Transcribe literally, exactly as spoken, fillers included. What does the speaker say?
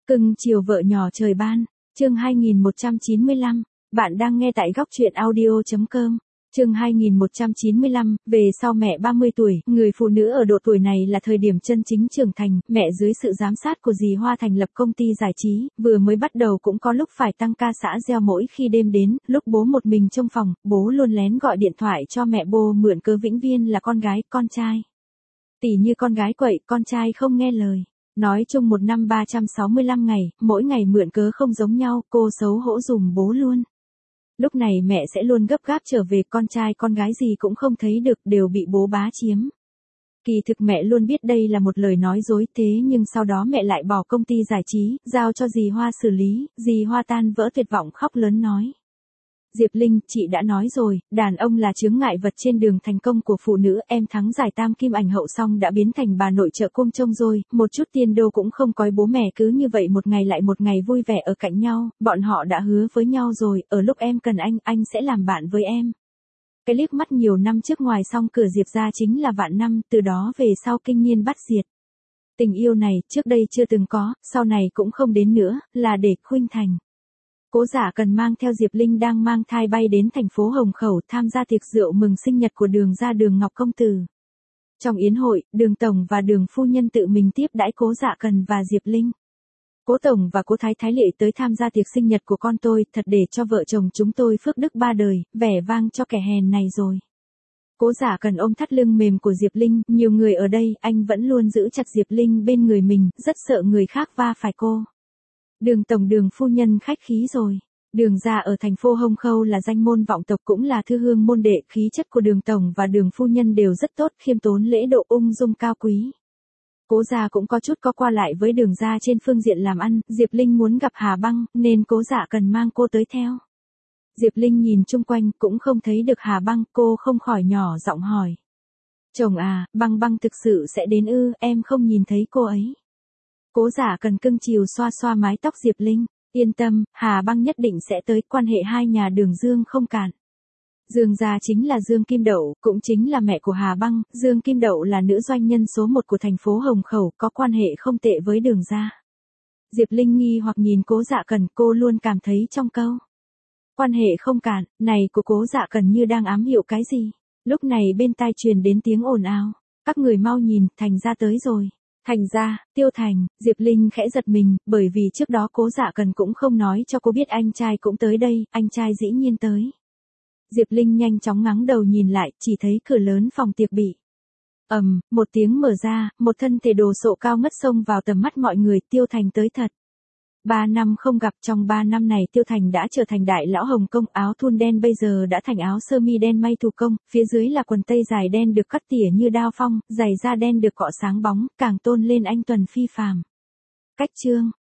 Cưng chiều vợ nhỏ trời ban, chương hai nghìn một trăm chín mươi lăm, bạn đang nghe tại góc truyện audio.com. Chương hai nghìn một trăm chín mươi lăm, về sau mẹ ba mươi tuổi, người phụ nữ ở độ tuổi này là thời điểm chân chính trưởng thành, mẹ dưới sự giám sát của dì Hoa thành lập công ty giải trí, vừa mới bắt đầu cũng có lúc phải tăng ca xã gieo mỗi khi đêm đến, lúc bố một mình trong phòng, bố luôn lén gọi điện thoại cho mẹ bô mượn cớ vĩnh viên là con gái, con trai. Tỉ như con gái quậy, con trai không nghe lời. Nói chung một năm ba trăm sáu mươi lăm ngày, mỗi ngày mượn cớ không giống nhau, cô xấu hổ dùm bố luôn. Lúc này mẹ sẽ luôn gấp gáp trở về, con trai con gái gì cũng không thấy được, đều bị bố bá chiếm. Kỳ thực mẹ luôn biết đây là một lời nói dối, thế nhưng sau đó mẹ lại bỏ công ty giải trí, giao cho dì Hoa xử lý, dì Hoa tan vỡ tuyệt vọng khóc lớn nói. Diệp Linh, chị đã nói rồi, đàn ông là chướng ngại vật trên đường thành công của phụ nữ, em thắng giải tam kim ảnh hậu xong đã biến thành bà nội trợ cung trông rồi, một chút tiền đô cũng không có, bố mẹ cứ như vậy một ngày lại một ngày vui vẻ ở cạnh nhau, bọn họ đã hứa với nhau rồi, ở lúc em cần anh, anh sẽ làm bạn với em. Cái liếc mắt nhiều năm trước ngoài xong cửa Diệp ra chính là vạn năm, từ đó về sau kinh niên bắt diệt. Tình yêu này, trước đây chưa từng có, sau này cũng không đến nữa, là để khuynh thành. Cố Dạ Cần mang theo Diệp Linh đang mang thai bay đến thành phố Hồng Khẩu tham gia tiệc rượu mừng sinh nhật của Đường gia Đường Ngọc công tử. Trong yến hội, Đường tổng và Đường phu nhân tự mình tiếp đãi Cố Dạ Cần và Diệp Linh. Cố tổng và Cố Thái Thái Lệ tới tham gia tiệc sinh nhật của con tôi, thật để cho vợ chồng chúng tôi phước đức ba đời, vẻ vang cho kẻ hèn này rồi. Cố Dạ Cần ôm thắt lưng mềm của Diệp Linh, nhiều người ở đây, anh vẫn luôn giữ chặt Diệp Linh bên người mình, rất sợ người khác va phải cô. Đường tổng Đường phu nhân khách khí rồi. Đường gia ở thành phố Hồng Khâu là danh môn vọng tộc cũng là thư hương môn đệ, khí chất của Đường tổng và Đường phu nhân đều rất tốt, khiêm tốn lễ độ, ung dung cao quý. Cố gia cũng có chút có qua lại với Đường gia trên phương diện làm ăn, Diệp Linh muốn gặp Hà Băng, nên Cố Dạ Cần mang cô tới theo. Diệp Linh nhìn chung quanh cũng không thấy được Hà Băng, cô không khỏi nhỏ giọng hỏi. Chồng à, Băng Băng thực sự sẽ đến ư, em không nhìn thấy cô ấy. Cố Dạ Cần cưng chiều xoa xoa mái tóc Diệp Linh, yên tâm, Hà Băng nhất định sẽ tới, quan hệ hai nhà Đường Dương không cạn. Dương gia chính là Dương Kim Đậu, cũng chính là mẹ của Hà Băng, Dương Kim Đậu là nữ doanh nhân số một của thành phố Hồng Khẩu, có quan hệ không tệ với Đường gia. Diệp Linh nghi hoặc nhìn Cố Dạ Cần, cô luôn cảm thấy trong câu quan hệ không cạn này của Cố Dạ Cần như đang ám hiệu cái gì. Lúc này bên tai truyền đến tiếng ồn ào, các người mau nhìn, Thành gia tới rồi. Thành ra, Tiêu Thành, Diệp Linh khẽ giật mình, bởi vì trước đó Cố Dạ Cần cũng không nói cho cô biết anh trai cũng tới đây, anh trai dĩ nhiên tới. Diệp Linh nhanh chóng ngắng đầu nhìn lại, chỉ thấy cửa lớn phòng tiệc bị ầm, um, một tiếng mở ra, một thân thể đồ sộ cao ngất xông vào tầm mắt mọi người, Tiêu Thành tới thật. Ba năm không gặp, trong ba năm này Tiêu Thành đã trở thành đại lão Hồng Kông, áo thun đen bây giờ đã thành áo sơ mi đen may thủ công, phía dưới là quần tây dài đen được cắt tỉa như đao phong, giày da đen được cọ sáng bóng, càng tôn lên anh tuần phi phàm. Cách chương,